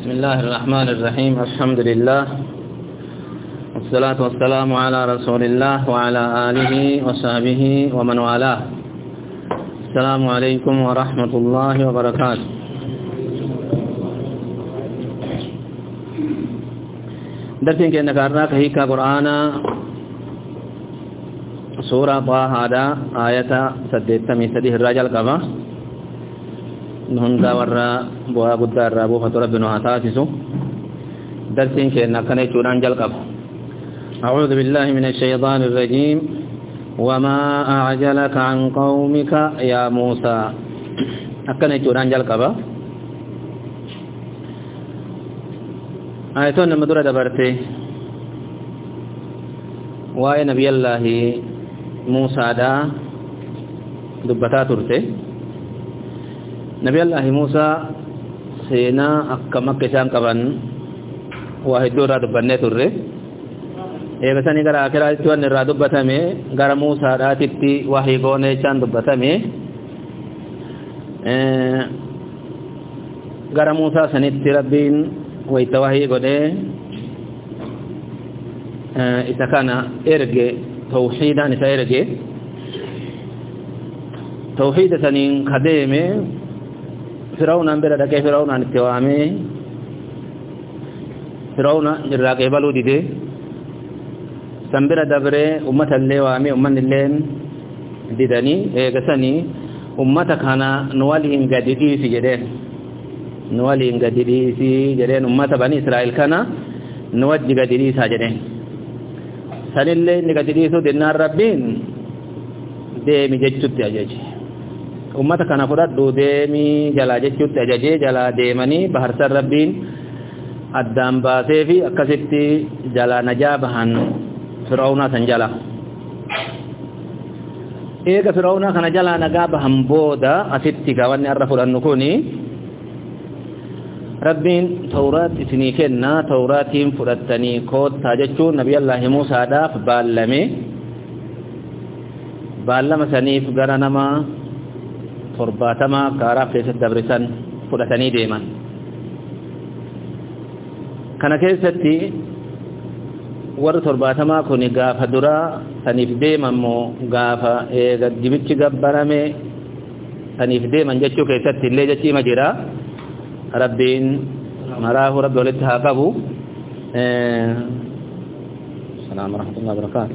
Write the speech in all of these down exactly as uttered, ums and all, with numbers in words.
بسم الله الرحمن الرحيم الحمد لله والصلاة والسلام على رسول الله وعلى آله وصحبه ومن والاه. السلام عليكم ورحمة الله وبركاته. درسين كأنك أراك هيك قرآن سورة طه هذا آية سدت من سديه الرجل كما نهندا ورا بوا قدار رابو فترة بنو هاتاسسو درسين كأنك نيتوران جل كما. أعوذ بالله من الشيطان الرجيم. وما أعجلك عن قومك يا موسى. أكن نيتوران جل كما. آياتون مدورة دبرتي وآي نبي الله موسى دا دبتا ترتي. نبي الله موسى سينا أكما كسان كبان واحد دورا دبنة ترتي. إذا سني كرا كرا تون نرا دبتا مي كرا موسى دا تبتي واحد غونة چان دبتا مي كرا موسى سني تربين ويتوهي قده إذا كان إرجع توحيدا إذا إرجع توحيد سنين خدمه فرعون أمبرا دكه فرعون عن التوامه فرعون جراك يبلو ديده سامبرا دبره أمة اللي وامه أمة اللين ديداني إيه أمة كان نوالهم قديدي في جده نوالي قدريسي جرين أمة بني إسرائيل كان نوجه قدريسا جرين سنلي نقدريسو دينار ربين ديمي ججت أجاج أمة كان فرد دو ديمي جلا ججت أجاج جلا ديماني بحر سر ربين الدام باسيفي أكسبتي جلا نجابهن فرعون سنجلا إيقا فرعون كان جلا نجابهن بودا أسبتي كواني أرفو لأنكوني ربين توراة سنيكنا توراتهم فرطني كود تاججون نبي الله موسى داف باللمي باللم سنيف غرانما فرباتما كارا فيسد دبرسان فرطني ديما كان كيستي ور فرباتما كوني غافا درا سنيف ديما مو غافا ايغا جبتش غبرامي سنيف ديما جتشو كيستي اللي جتشي مجرا ربين مراه رب ولدها قبو اه السلام ورحمة الله وبركاته.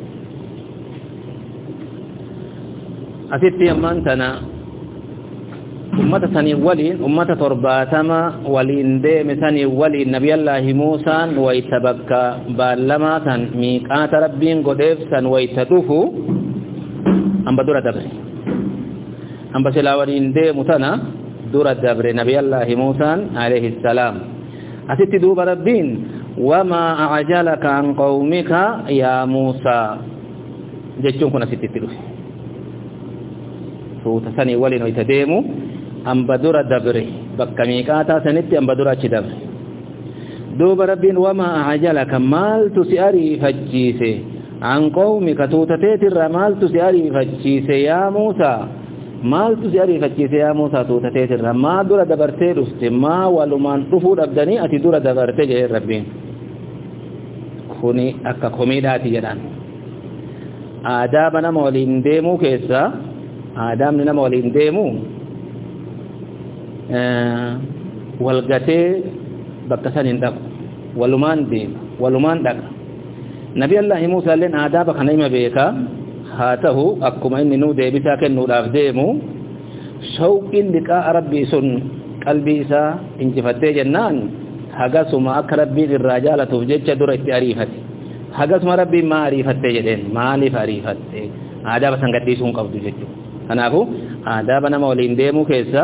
أسيتي أمانتنا أمة ثاني ولين أمة ترباتما ولين ديم ثاني ولين نبي الله موسى ويتبكى بالما ثان ميقات ربين قدف ثان ويتدوفو أم بدورة دبري أم بسلا ولين ديم ثانا دور الدبر نبي الله موسى عليه السلام. أتت دوب ربين وما أعجلك عن قومك يا موسى جيتشون كنا ستتلو فوتساني ولي نويتديمو أم بدور الدبر بكميكاتا سنت أم بدور الدبر دوب ربين وما أعجلك مال تسياري فجيسي عن قومك توتتيتر مال تسياري فجيسي يا موسى maaltu si ariifachiise yaa Muusaa tuutateetirra maa dura dabartee dhufte maa walumaan dhufuu dhabdanii ati dura dabarte jedhee rabbiin kuni akka komiidhaati jedhan. Aadaaba nama waliin deemuu keessa aadaabni nama waliin deemuu walgatee bakka san hin dhaqu walumaan deema walumaan dhaqa. Nabi Allah Muusaa illeen aadaaba kana hima beekaa haa ta'u akkuma inni nuu deebisaa kennuudhaaf deemu shawqiin liqaa rabbii sun qalbii isaa injifattee jennaan hagasuma akka rabbiin irraa jaalatuuf jecha dura itti ariifate hagasuma rabbiin maa ariifattee jedheen maaliif ariifatte aadaaba san gadhiisuu hin qabdu jechuudha. Kanaafuu aadaaba nama waliin deemuu keessa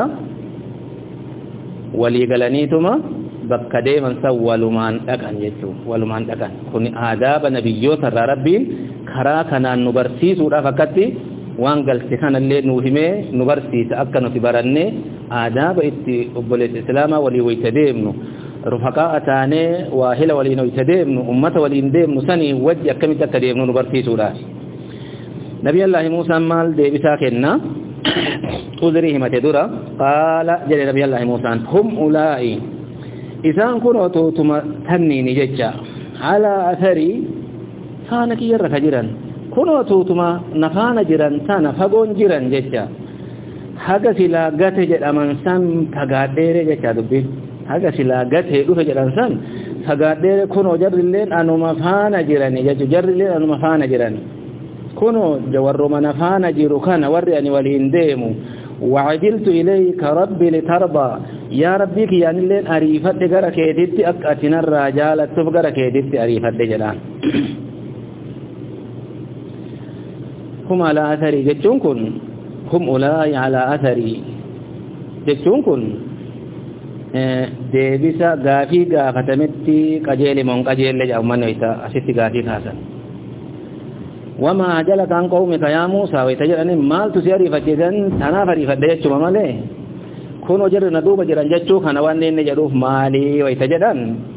walii galaniituma bakka deeman san walumaan dhaqan jechuudha walumaan dhaqan kun aadaaba nabiyyoota irraa rabbiin karaa kanaan nu barsiisuudhaaf akkatti waan galte kanallee nu himee nu barsiisa akka nuti barannee aadaaba itti obboleessa islaamaa walii wayta deemnu rufaqaa taanee waahila waliin wayta deemnu ummata waliin deemnu sanii wajji akkamitti akka deemnu nu barsiisuudhaaf. Nabi Allah Muusaa maal deebisaa kenna uzrii himate dura qaala jedhe Nabi Allah Muusaan hum ulaa'i إسان كنوتو تنيني ججا على أثري فانك يرك جران كنوتو تما نفانا جران تانا فقون جران ججا haga sila gate jedhaman san fagaadheere jecha dubbi haga sila gate dhufe jedhan san fagaadheere kuno jarrilleen anuma faana jirani jechu jarrilleen anuma faana jirani kuno jawarruma nafaana jiru kana warri ani waliin deemu wa'ajiltu ilayka rabbi litarda ya rabbi kiyanilleen ariifadhe gara keetitti akka atinarraa jaalattuuf gara keetitti ariifadhe jedhaan hum ala athari jechuun kun هم أولئك على أثري جتون كن ديبسا غافي غافتمتي قجيل من قجيل لجأو من ويتا أسيتي غافي خاسا وما عجلك عن قومك يا موسى ويتجرني مال تسيري فتجن تنافري فديتش ممالي كونوا جر ندوب جران جتشو خنوانين جروف مالي ويتجرن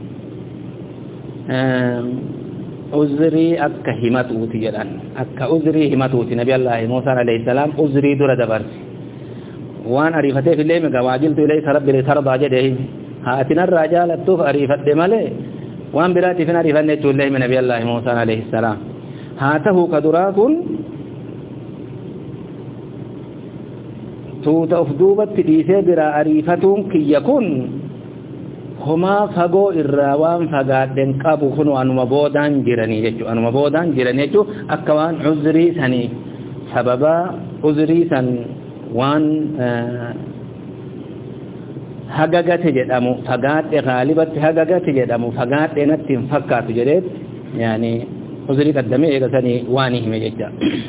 عذري أكا همتوتي جدان أكا عذري همتوتي نبي الله موسى عليه السلام عذري دور دبرت وان عريفته في الليل مقواجلت إليك ربي لترضى جده هاتنا الرجال التوف عريفت مالي وان براتي فين عريفت نتو الله من نبي الله موسى عليه السلام هاته كدراكن توتا أفدوبت تديسي برا عريفتهم كي يكون هما فغو الراوان فغادن قابو خنو انما بودان جيراني جچو انما بودان جيراني جچو اكوان عذري سني سببا عذري سن وان حقاقات جدامو فغاد غالبت حقاقات جدامو فغاد نتين فكات جريت يعني عذري قدمي ايغا سني واني ميجا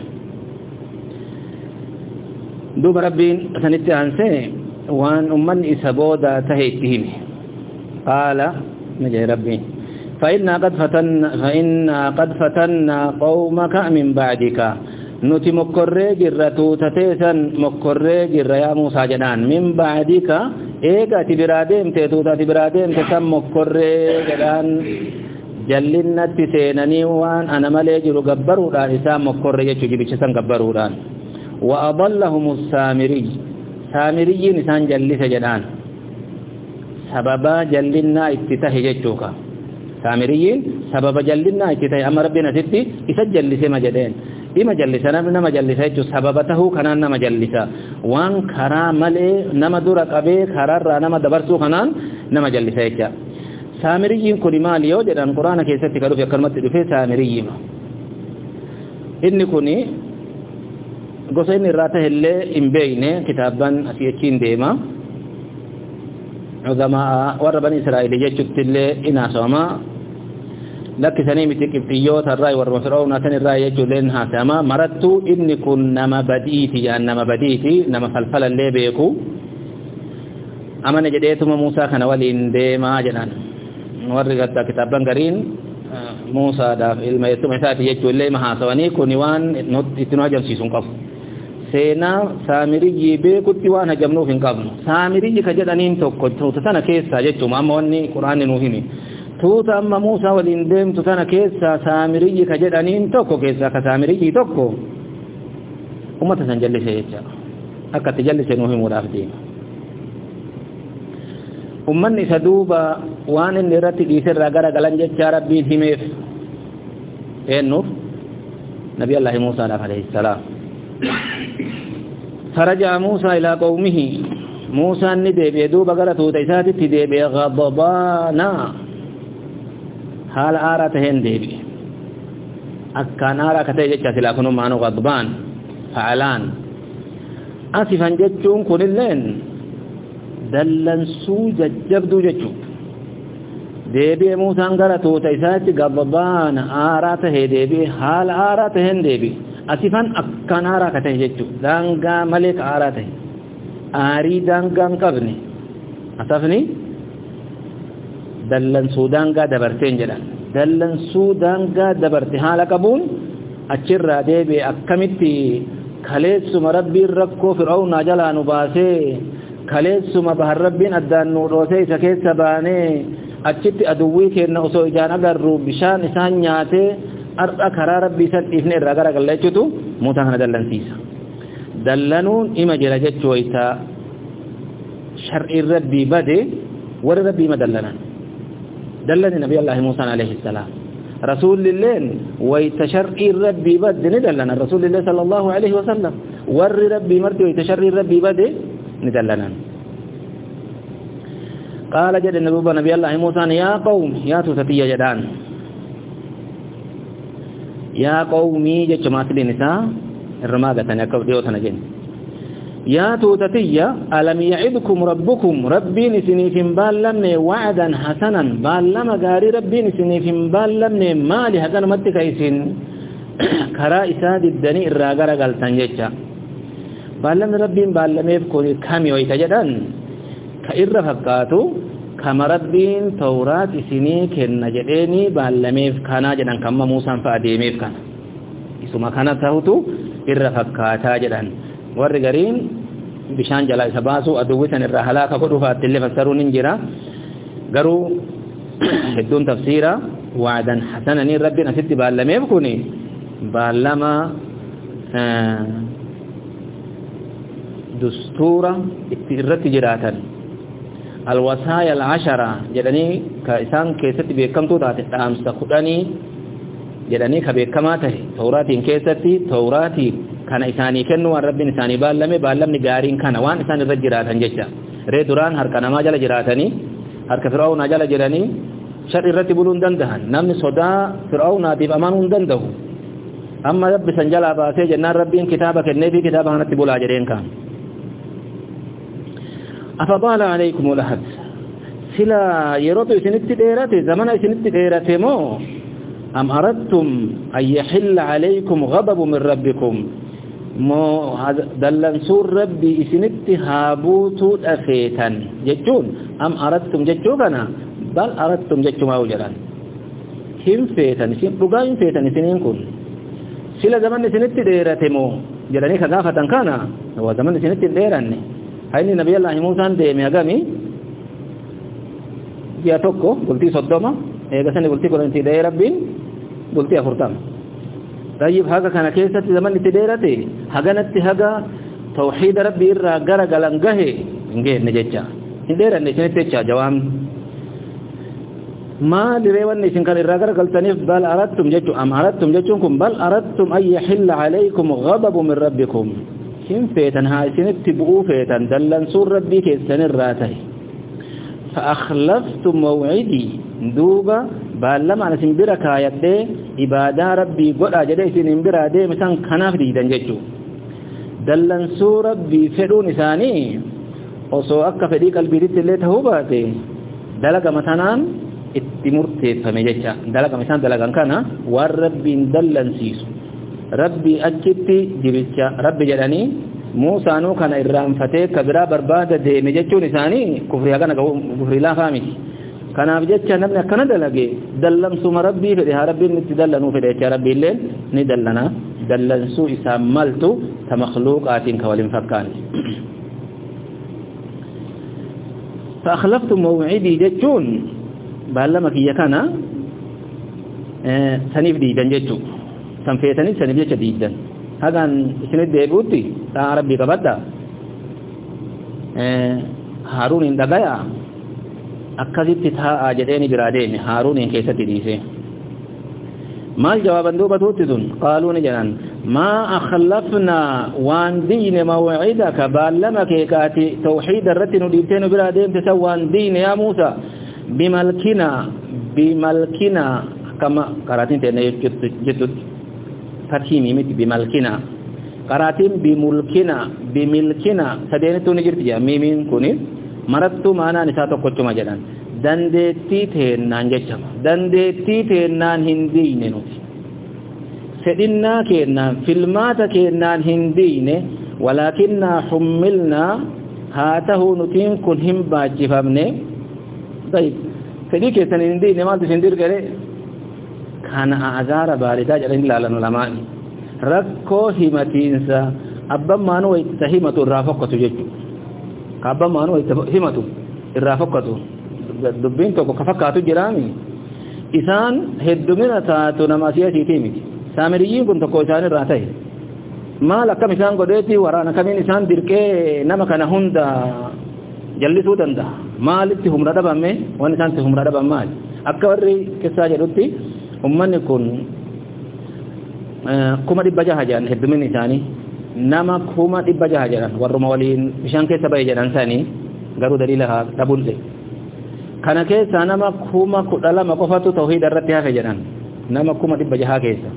دوب ربين سنتي انسي وان امن اسبودا تهيتهم قال نجي ربي فإنا قد فتنا فإنا قد فتنا قومك من بعدك نتي مكرر جرتو تتيسا مكرر جر يا موسى جنان من بعدك ايغا تبرادم تتوتا تبرادم تتم مكرر جنان جلنت سينني وان انا ملي جرو غبرو دان اسا مكرر يچو جبيچسن غبرو دان واضلهم السامري سامري نسان جلس جنان سببا جلنا افتتاح جچوكا سامريين سبب جلنا افتتاح امر ربنا ستي يسجل لسما جدين بما جلسنا من مجلسه جو سببته كنان مجلسا وان خرا ملئ نما دور قبه خرر نما دبرسو كنان نما جلسه سامريين كلمه ليو جدان قران كيسه كدو في كلمه دفه سامريين ان كوني غوسين راته هله امبينه كتابان اسيچين ديما عظماء ور بني إسرائيل جتت اللي إنا سوما لك سنيمة كبتيوت الرأي والمسرعون أتن الرأي يجلين هاتما مرتو إن كن نما بديتي يعني نما بديتي نما فلفلا اللي بيكو أما نجديتم موسى خنوالي انديما جنان ورقت كتابا قرين موسى داف إلما يتم إساتي يجلين مهاسواني كونيوان اتنواجم سيسون قف سينا سامري بيكوتي وانا جمنو فين قبل سامري كجدانين توكو توتسانا كيسا جچو ماموني قران نوهيني توتا اما موسى وليندم توتانا كيسا سامري كجدانين توكو كيسا كسامري توكو امه سنجلسه يچا اكا تجلسه نوهي مدافتين امني سدوبا وان نرتي ديسر غرا غلان جچا ربي هيميف انو نبي الله موسى عليه السلام فرجع موسى إلى قومه موسى ندب يدو بقرته تيسات تدب غضبانا حال آراتهن دبي أكان آرا كتيجة سلاكنو معنو غضبان فعلان آسفا جتشون كن اللين دلن سو ججبدو جتشو دبي موسى انقرته تيسات غضبان آراته دبي حال آراتهن دبي asifan akkan aara kate jechu danga malik aara tay ari danga qabni asafni dallan sudanga dabarte jedhan dallan sudanga dabarte hala qabun achirra debe akkamitti kaleessuma rabbiin rakkoo fir'auna jala nu baase kaleessuma bahar rabbiin addaan nu dhoose isa keessa baane achitti aduwwii kenna osoo ijaan agarru bishaan isaan nyaate arda karaa rabbii san ifne irraa gara gallachutu muusaa kana dallansiisa dallanuun ima jira jechuu wayta shar'i rabbii bade warra rabbii madallanan دلني نبي الله موسى عليه السلام رسول الله ويتشرئ ربي بد ندلنا رسول الله صلى الله عليه وسلم ور ربي مرتي ويتشرئ ربي بد ندلنا قال جد النبي نبي الله موسى يا قوم يا توتي جدان يا قومي جماعه النساء الرماغه نكوديو تنجن يا توتي ألم يعدكم ربكم ربي نسنيفين باللمن وعدا حسنا باللم غاري ربي نسنيفين باللمن مالي هكذا متكايسين كرا إساد الدني الراغر غلطان جيجا باللم ربي باللميف كوني كامي ويتجدان كإر فقاتو كما ربي تورات سني كن جديني باللميف كانا جدان كما موسى فأديميف كان اسما كانا تهوتو إر فقاتا جدان warri gariin bishaan jalaa isa baasu aduwwisan irraa halaaka godhufaatti illee fassaruun hin jira garuu hedduun tafsiira waadan hasananii rabbiin asitti baallameef kun baallama dustuura itti irratti jiraatan alwasaaya alcashara jedhanii ka isaan keessatti beekamtuu taate dhaamsa kudhanii jedhanii ka beekamaa tahe tawraatiin keessatti tawraatii kana isaanii kennu waan rabbiin isaanii baallame baallamni gaariin kana waan isaan irra jiraatan jecha ree duraan harka namaa jala jiraatanii harka fir'aawnaa jala jiranii shar irratti buluun dandahan namni sodaa fir'aawnaatiif amanuu hin danda'u amma rabbi san jalaa baasee jennaan rabbiin kitaaba kenneefi kitaaba kanatti bulaa jedheen kaan afadaala alaykum ulahad sila yerootu isinitti dheerate zamana isinitti dheerate moo am aradtum an yaxilla alaykum ghadabu min rabbikum mo dallansuun rabbi isinitti haabuutuu dhafeetan jechuun am aradtum jechuu kana bal aradtum jechumaa jedhan hin feetan isin dhugaa hin feetan isiniin kun sila zaman isinitti dheerate moo jedhanii ka gaafatan kana waa zaman isinitti dheeranne hayni nabiyallaahi muusaan deeme agami ji'a tokko bultii soddoma eegasani bultii kudhantii dha'ee rabbiin bultii afurtama طيب هذا كان كيسة زمن تديرته هجنت هجا توحيد ربي إرّا جرى جلنجه إنجه نجتة إندير النشنة تجا جوام ما لريوان نشن كان إرّا جرى جلتنيف بل أردتم جتوا أم أردتم جتوكم بل أردتم أن يحل عليكم غضب من ربكم كم فيتن هاي سنة تبغوا فيتن دلن سور ربي كيسن الراته فأخلفتم موعدي دوبا baalama ana simbira kaayadde ibadaa rabbii godha jedhe simbira deeme san kanaaf diidan jechu dallansuu rabbii fedhuun isaanii osoo akka fedhii qalbiitti illee ta'uu baate dalaga matanaan itti murteeffame jecha dalaga isaan dalagan kana waan rabbiin dallansiisu rabbii achitti jibicha rabbi jedhanii muusaanuu kana irraanfatee kabiraa barbaada deeme jechuun isaanii kufrii hagana kufrii laafaa miti kanaaf jecha namni akkana dalage dallamsuma rabbii fedhe haa rabbiin itti dallanuu fedhe jecha rabbiillee ni dallana dallansuu isaa maltu ta makhluuqaatiin ka waliin fakkaan فأخلفتم موعدي جتون بألما كي يكانا سنيف ديدن جتو سنفيتني سنيف جتو ديدن هذا سند ديبوتي تا ربي قبدا هارون اندقايا أكذب تتها آجدين برادين هارون كيسة ديسي ما الجواب اندوبة توتدون قالوا نجنان ما أخلفنا وان دين موعدك بألما كيكاتي توحيد الرتن ديبتين برادين تسوان دين يا موسى بملكنا بملكنا كما قراتين تينا جدد فتحيمي مت بملكنا قراتين بملكنا بملكنا سدينتو نجرت يا ميمين كوني مرتو معنا نساتو قچما جدان dandeettii teennaan jechama dandeettii teennaan hin diine nuti fedhinnaa keennaan filmaata keennaan hin diine walaakinnaa hummilnaa haa tahuu nutiin kun hin baachifamne dayib fedhii keessan hin diine maaltu isin dirgare kana azaara baaridaa jedhan ilaalan ulamaani rakkoo himatiinsa abban maanu wayta himatu irraa fokkatu jechuu ka abban maanu wayta himatu irraa fokkatu dubbiin tokko ka fakkaatu jiraami isaan heddumina taatu nama siyaasiitii miti saamiriyyiin kun tokko isaan irraa ta'e maal akkam isaan godheetii waraana kamiin isaan dirqee nama kana hunda jallisuu danda'a maalitti humna dhabame waan isaanitti humna dhaban maali akka warri kisaa jedhutti ummanni kun kuma dhibba jaha jedhan hedduminni isaanii nama kuma dhibba jaha jedhan warruma waliin bishaan keessa ba'e jedhan sanii garuu daliila haa dhabulle kana keessa nama kuma kudha lama qofatu tawhiida irratti hafe jedhan nama kuma dhibba jaha keessa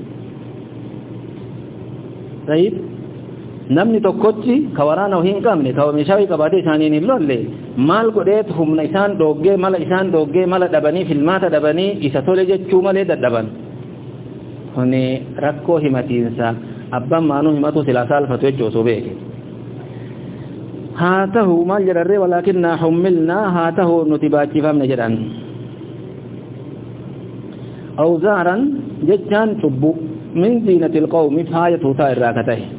sayid namni tokkochi ka waraana hin qabne ka meeshaa qabatee isaaniin hin lolle maal godheet humna isaan dhoggee mala isaan dhoggee mala dhabanii filmaata dhabanii isa tole jechuu malee dadhaban kuni rakkoo himatiinsa abbaan maanuu himatu silaa saalfatu jechuu osoo beeke haa ta'u maal jedharree walaakinnaa hummilnaa haa ta'u nuti baachifamne jedhan awzaaran jechaan cubbu min ziinatil qawmi faayatuutaa irraa ka ta'e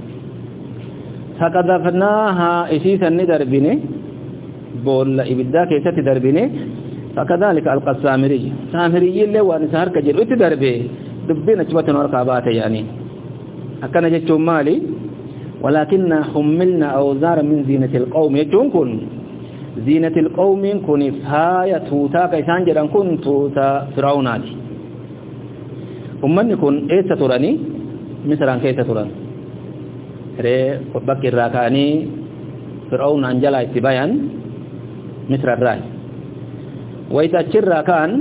فقذفناها إسيسا ندربني بول إبدا كيسة دربني فكذلك ألقى السامري سامري اللي وانسهر كجر اتدربي دبين اجبت ورقابات يعني أكنا جتشو مالي ولكن حملنا أوزارا من زينة القوم يجون كن زينة القوم كن فهاية توتا كيسان جران كن توتا فرعوناتي أمني كن إيسا تراني مثلا كيسا تراني re bakir rakani Fir'aun anjala itibayan misra rai wa ita cirrakan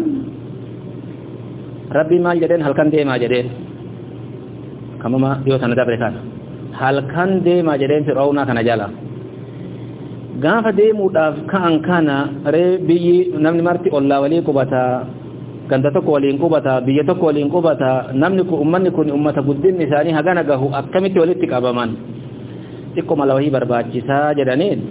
rabbi mal jaden halkan de ma jaden kamama dio sanada berekan halkan de ma jaden Fir'auna kana jala gafa de mudaf kan kana re biyi namni marti olla wali kubata ganda tokko waliin qubata biyya tokko waliin qubata namni ku ummanni kun ummata guddin isaanii hagana gahu akkamitti walitti qabaman xiqqoo malawahii barbaachisaa jedhaniin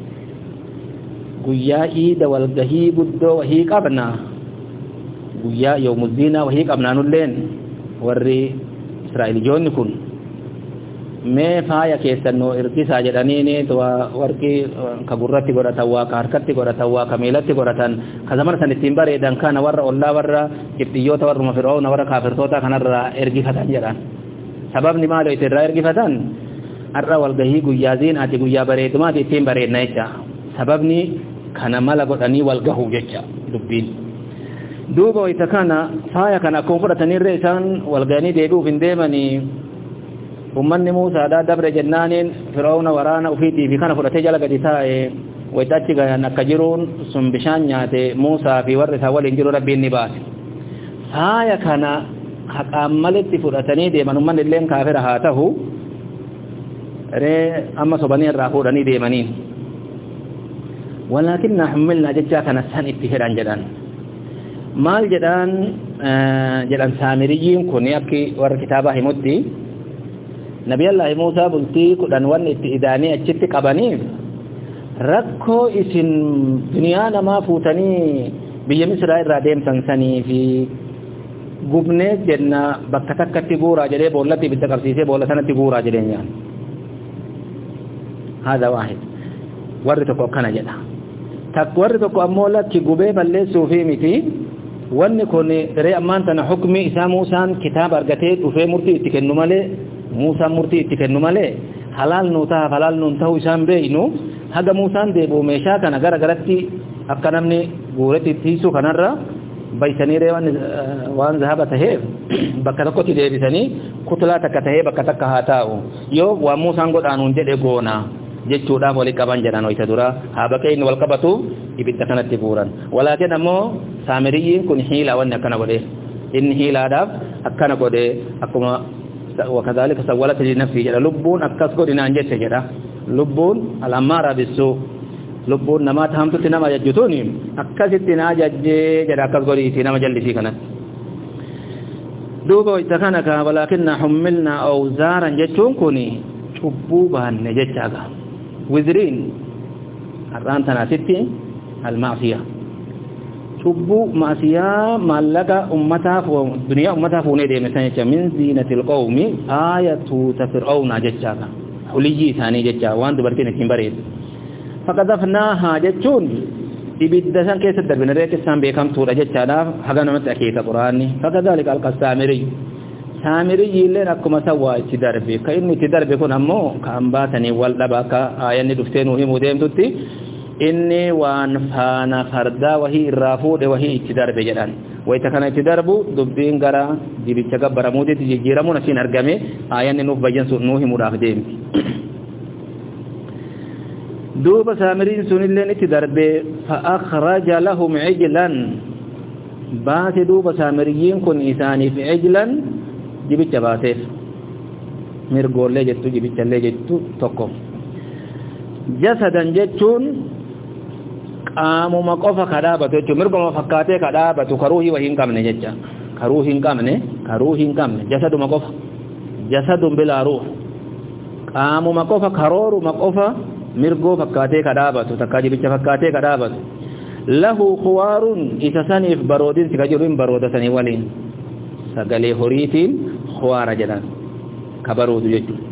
guyyaa iida walgahii guddoo wahii qabna guyyaa yawmuzziinaa wahii qabnaa nulleen warri israa'elijoonni kun mee faaya keessannoo irkisaa jedhaniini warqii ka gurratti godhatan waa ka harkatti godhatan waa ka miilatti godhatan ka zamana san ittiin bareedan kana warra ollaa warra qibxiyyoota warruma fir'aawna warra kaafirtoota kanarraa ergifatan jedhan sababni maaloo itti irraa ergifatan har'a walgahii guyyaa ziinaati guyyaa bareedumaati ittiin bareedna jecha sababni kana mala godhanii walgahuu jecha dubbiin duuba wayta kana faaya kana akkuma fudhatanirra isaan walgahanii deebi'uuf hin deemanii ummanni Muusaa da dabre jennaaniin Fir'aawna waraana ufiitii fi kana fudhatee jala gadi taa'e waytaachi gayan akka jiruun sun bishaan nyaate Muusaa fi warri isaa waliin jiru rabbiin ni baase faaya kana haqaan malitti fudhatanii deeman ummanni illeen kaafira haa ta'u ree amma sobanii irraa fuudhanii deemaniin walaakinna hummilnaa jechaa kana san itti hedhan jedhan maal jedhan jedhan saamiriyyiin kun akki warra kitaabaa himutti Nabi Allah Musa bultii kudhan wanni itti idaanii achitti qabaniif rakkoo isin duniyaa namaa fuutanii biyya Misraa irraa deemtan sanii fi gubnee jenna bakka takkatti guuraa jedhee boollatti ibidda qabsiisee boolla sanatti guuraa jedheenyaan haadha waahid warri tokko akkana jedha takk warri tokko ammoo lakki gubee balleessuu fi miti wanni kun ree ammaan tana hukmi isaa Muusaan kitaaba argatee dhufee murtii itti kennu malee Muusaan murtii itti kennu malee halaal nuu ta'a halaal nuun ta'uu isaan beeynu haga Muusaan deebi'u meeshaa kana gara garatti akka namni guuretti tiisu kanarra baysanii ree waan zahaba tahee bakka tokkotti deebisanii kutlaa takka tahee bakka takka haa taa'u yoo waan Muusaan godhaanuun jedhe goona jechuudhaaf walii qaban jedhan wayta dura haa bakka inni wal qabatu ibidda kanatti guuran walaakin ammoo saamiriyyiin kun hiilaa wanni akkana godhe inni hiilaadhaaf akkana godhe akkuma وكذلك سولت لنفسي جدا لبون أكسكو دينا انجت جدا لبون الأمارة بالسوء لبون نما تهمتو تنما ججتوني أكست ناجج جدا أكسكو دي تنما جلسي كانت دوبا اتخانك ولكن حملنا أوزارا ججون كوني شبوبا نججاga وزرين الران تناسيتي المعصية شبو معصية مالك أمتها دنيا أمتها فوني دي مثلا من زينة القوم آية تفرعون ججاga حليجي ثاني ججا وان دبرتين كمبريد فقذفناها ججون إبدسان كيس الدربين ريك السام بيكم تورا ججانا حقنا متأكيد قرآني فكذلك ألقى السامري سامري يلين أكما سوا اتدربي كأني اتدربي كون أمو كأنباتني والدباك آيان دفتين وهي مدين تتي inni waan faana fardaa wahii irraa fuudhe wahii itti darbe jedhan ويتكنا تدربو دبين غرا جيبيچا غبرموتي تجيرمو نسين ارغامي آيان نوف بيان نوح مرافدين دوب سامرين سنلين تدربي فأخرج لهم عجلا بات دوب سامريين كن إساني في عجلا جيبيچا باتيف مرغول لي جتو جيبيچا لي جتو توكو جسدا جتون qaamuma qofa kadhaabatu jechuun mirguma fakkaatee kadhaabatu karuuhii wahii hin qabne jecha karuuhii hin qabne karuuhii hin qabne jasaduma qofa jasadun bilaa ruux qaamuma qofa karooruma qofa mirgoo fakkaatee kadhaabatu takka jibicha fakkaatee kadhaabatu lahu khuwaarun isa saniif baroodin sika jiruun barooda sanii waliin sagalee horiitiin khuwaara jedhan ka baroodu jechuudha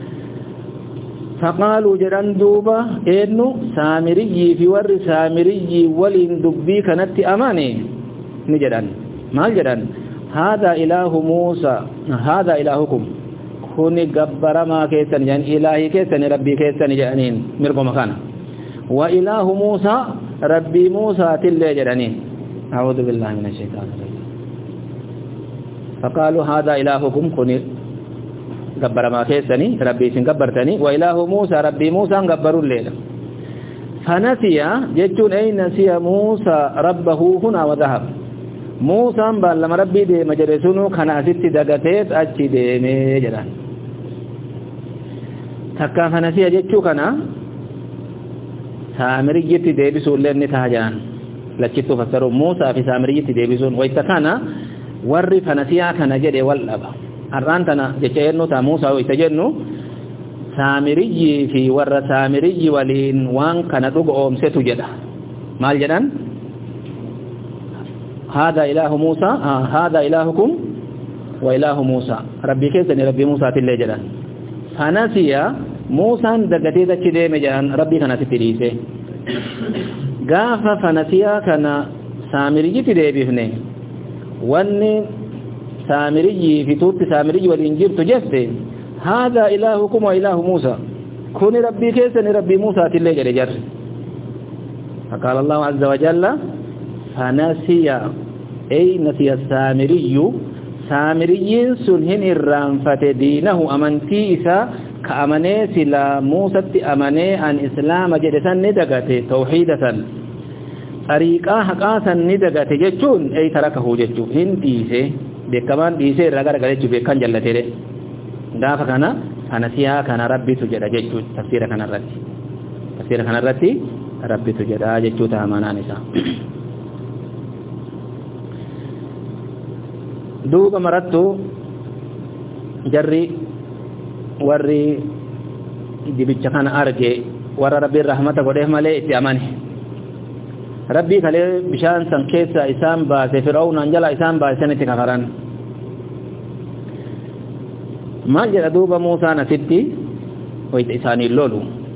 فقالوا جدان دوبا إنه سامري في ور سامري ولين دبي كانت أماني نجدان ما جدان هذا إله موسى هذا إلهكم خوني قبر ما كيسن جان إلهي كيسن ربي كيسن جانين مرقو مكانا وإله موسى ربي موسى تلي جدانين أعوذ بالله من الشيطان الرجيم فقالوا هذا إلهكم خوني قبر ما كيسني ربي سن قبرتني وإله موسى ربي موسى قبروا الليل فنسي جتون أي نسي موسى ربه هنا وذهب موسى بل لما ربي دي مجرسونو كان ست دقتيت أجي دي ميجران تكا فنسي جتو كان سامرية دي بسول لن تهجان لكتو فسروا موسى في سامرية دي بسول ويتكانا ورّي فنسيا كان جدي والأبا arrantana jecheenu ta Musa itajennu samiriyyi fi warra samiriyyi waliin waan kana dhugo oomsetu jedha maal jedhan hada ilahu Musa ah hada ilahukum wa ilahu Musa rabbi keesani rabbi Musa tille jedhan fanasiya Musa dagatee dachi deeme jedhan rabbi kana titiriise gaafa fanasiya kana samiriyyi deebifne wanni سامري في توت سامري والإنجيل تجفت هذا إلهكم وإله موسى كون ربي كيسن ربي موسى تلي جري جر فقال الله عز وجل فنسي أي نسي السامري سامري سنهن الرانفة دينه أمنتي إسا كأمني سلا موسى أمني عن إسلام جدسا ندقت توحيدة طريقا حقاسا ندقت جتون أي تركه جتون هنديسه bekaman diise irra garagalee jube kan jallatere gaafa kana anasiya kana rabbitu jedha jechuu tafsira kana irratti tafsira kana irratti rabbitu jedha jechuu ta amanaan isa duuba marattu jarri warri dibicha kana arge warra rabbi rahmata godhe malee itti amane rabbi kale bishaan san keessa isaan baase fir'aun anjala isaan baasanitti kafaran maal jedha duuba Muusaa nasitti wayta isaanii lolu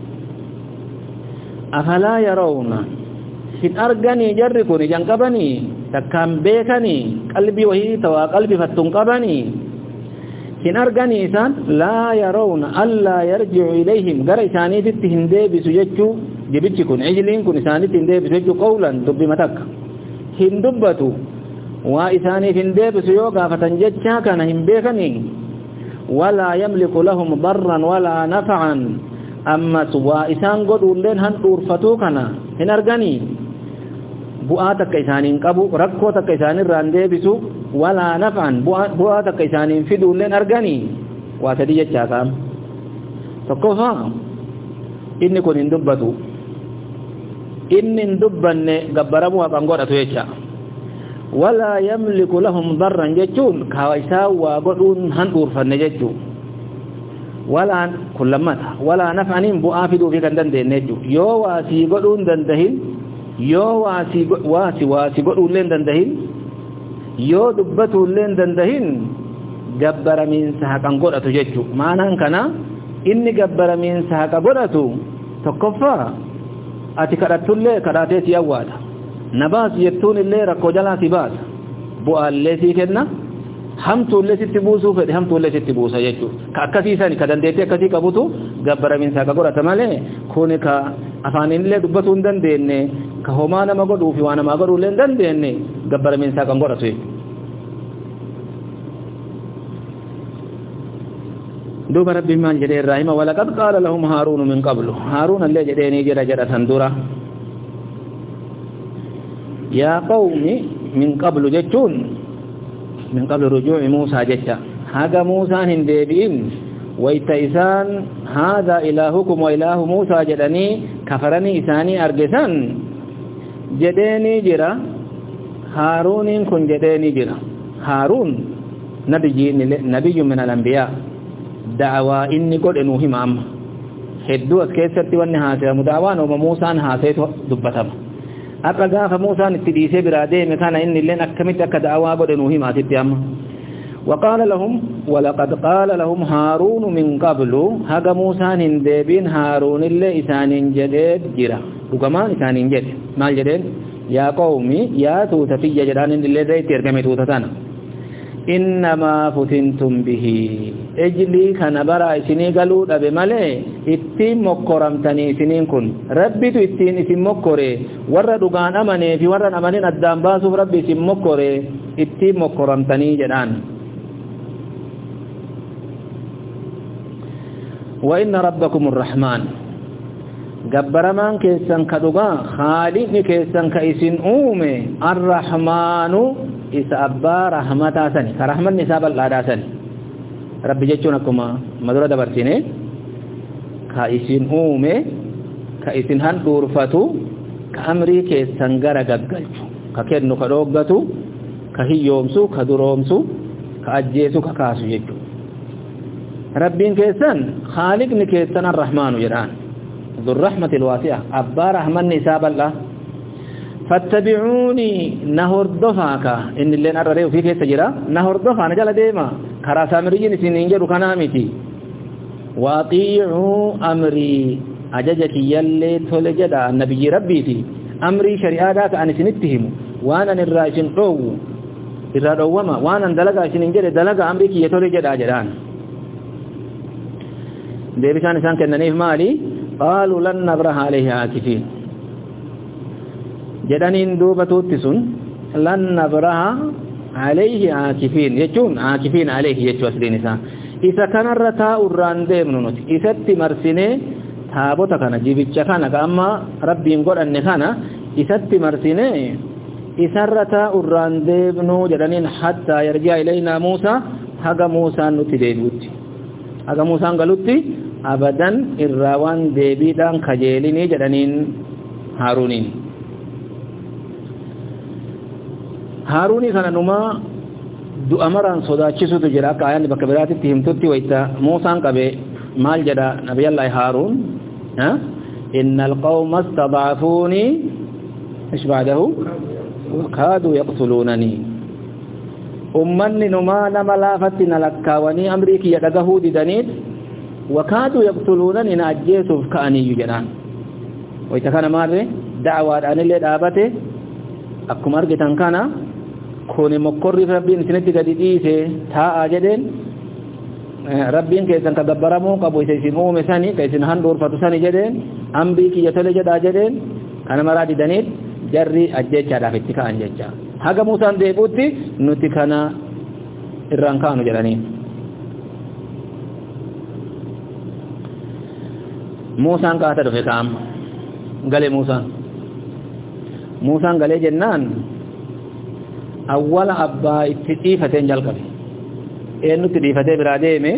afalaa yarawna hin arganii jarri kun jan qabanii takkaan beekanii qalbii wahii tawaa qalbii fattun qabanii hin arganii isaan laa yarawna allaa yarji'u ilayhim gara isaaniititti hin deebisu jechuu jibichi kun ijliin kun isaanitti hin deebisu jechuu qawlan dubbi matakka hin dubbatu waa isaaniif hin deebisu yoo gaafatan jechaa kana hin beekanii ولا يملك لهم ضرا ولا نفعا اما سوا اسان godulleen han dhuurfatu kana hin argani bu'aa takka isaaniin qabu rakkoo takka isaaniin raan deebisu wala naf'an bu'aa takka isaaniin fidulleen argani waa sadii jechaa qaam tokkofa inni kun hin dubbatu inni hin dubbanne gabbaramu haqan godhatu jecha ولا يملك لهم ضرا جچون كايسا وغدون هندور فنجچو ولا كلما ولا نفعن بؤافدو في كندن دنجو يو واسي غدون دندهين يو واسي واسي واسي غدون لين دندهين يو دبتو لين دندهين جبر من سحقن غدتو جچو مانن كنا اني جبر من سحق غدتو تكفى اتكرتله كراتي يوادا نباس يتون اللي ركو جلا سباس بو اللي سيكنا همتو اللي ستبوسو فدي همتو اللي ستبوسا يجو كاكسي ساني كدنديتي كسي كبوتو غبر من ساكا غورا تمالي كوني كا افانين اللي دبتون دنديني كهما نما غدو في وانا ما غدو لين دنديني gabbar min sa kan godatu دوب ربي من جدي الرحمة ولقد قال لهم هارون من قبل هارون اللي جديني جرى جرى تندورة يا قوم من قبل جتون من قبل رجوع موسى جتا هذا موسى هندبين ويتيسان هذا إلهكم وإله موسى جدني كفرني إساني أرجسان جديني جرى هارون كن جديني جرى هارون نبي نبي من الأنبياء دعوة إني قد إنه هم هدو أسكيسرتي واني هاسي مدعوان وما موسى هاسي دبتهم أقا فموسى نتديسي برادي مكان إني لين أكمت أكا دعوة قد إنه هم هاسي وقال لهم ولقد قال لهم هارون من قبل هذا موسى هندبين هارون اللي إسان جديد جرا وكمان إسان جديد ما الجديد يا قومي يا توتفي جران اللي ذي تركمي توتتانا إنما فتنتم به اجلي كان برا إسني قالوا أبي مالي اتين مكرمتني سنين كن ربي تو اتين اسم مكري ورد قان أمني في ورد أمنين الدام باسو ربي اسم مكري اتين مكرمتني جدان وإن ربكم الرحمن جبر من كيسن كدوغا خالق كيسن كيسن أومي الرحمن إسا أبا رحمتا سني كرحمن نساب الله سني رب جيشونكما مدرة دبرسيني كيسن أومي كيسن هن دورفتو كأمري كيسن غرى قبقلتو ككيرنو كدوغتو كهي يومسو كدرومسو كأجيسو ككاسو يجو ربين كيسن خالق كيسن الرحمن جران ذو الرحمة الواسعة أبا رحمن نساب الله فاتبعوني نهر دفاك إن اللي نرى في كيس جرا نهر دفا نجال ديما خرا سامريين سنينجر كنامتي واطيعوا أمري أججك يلي تولجدا النبي ربيتي أمري شريعاتك أن سنتهم وانا نراشن رو إرادو وما وانا دلقا سنينجر دلقا أمريك يتولجدا جران دي بشان سانك الننيف مالي قالوا لن نبرح عليه عاكفين جدانين دوبتوtti sun lan nabraha alayhi aakifin yechun aakifin alayhi yechu aslinisa isa kanarra taa'urran deemnu nuti isatti marsine taabota kana jibicha kana amma rabbiin godhanne kana isatti marsine isarra taa'urran deemnu jedhanin hatta yarji'a ilayna Musa haga Musa nuti deebiutti haga Musa galutti abadan irrawan deebiidhaan kajeelini jedhanin Haaruuniin هاروني كان نما دو أمران صداچسو تجرا كايان بكبرات تهمتوتي ويتا موسى كبه مال جدا نبي الله هارون ها إن القوم استضعفوني إيش بعده وكادوا يقتلونني أمني نما نما لافتنا لكاوني أمريكي يدقه ديدانيت وكادوا يقتلونني نأجيسو كأني يجنان ويتا كان ماري دعوة أن اللي دابته أكو مرقتان كان كوني مقرر ربين سنتي قد ديسه تاء جدين ربين كيسان كدبرمو قبو يسيسمو مساني كيسان هندور فتساني جدين أمبيكي يتولي جدا جدين أنا مرادي دانيت جري أجيجا دافتك أنجيجا حقا موسى ديبوتي نتكنا الرانكانو جدانين موسى كاتر في كام قال موسى موسى قال جنان أول أبا اتطيفتين جلقب إنه اتطيفتين براديمي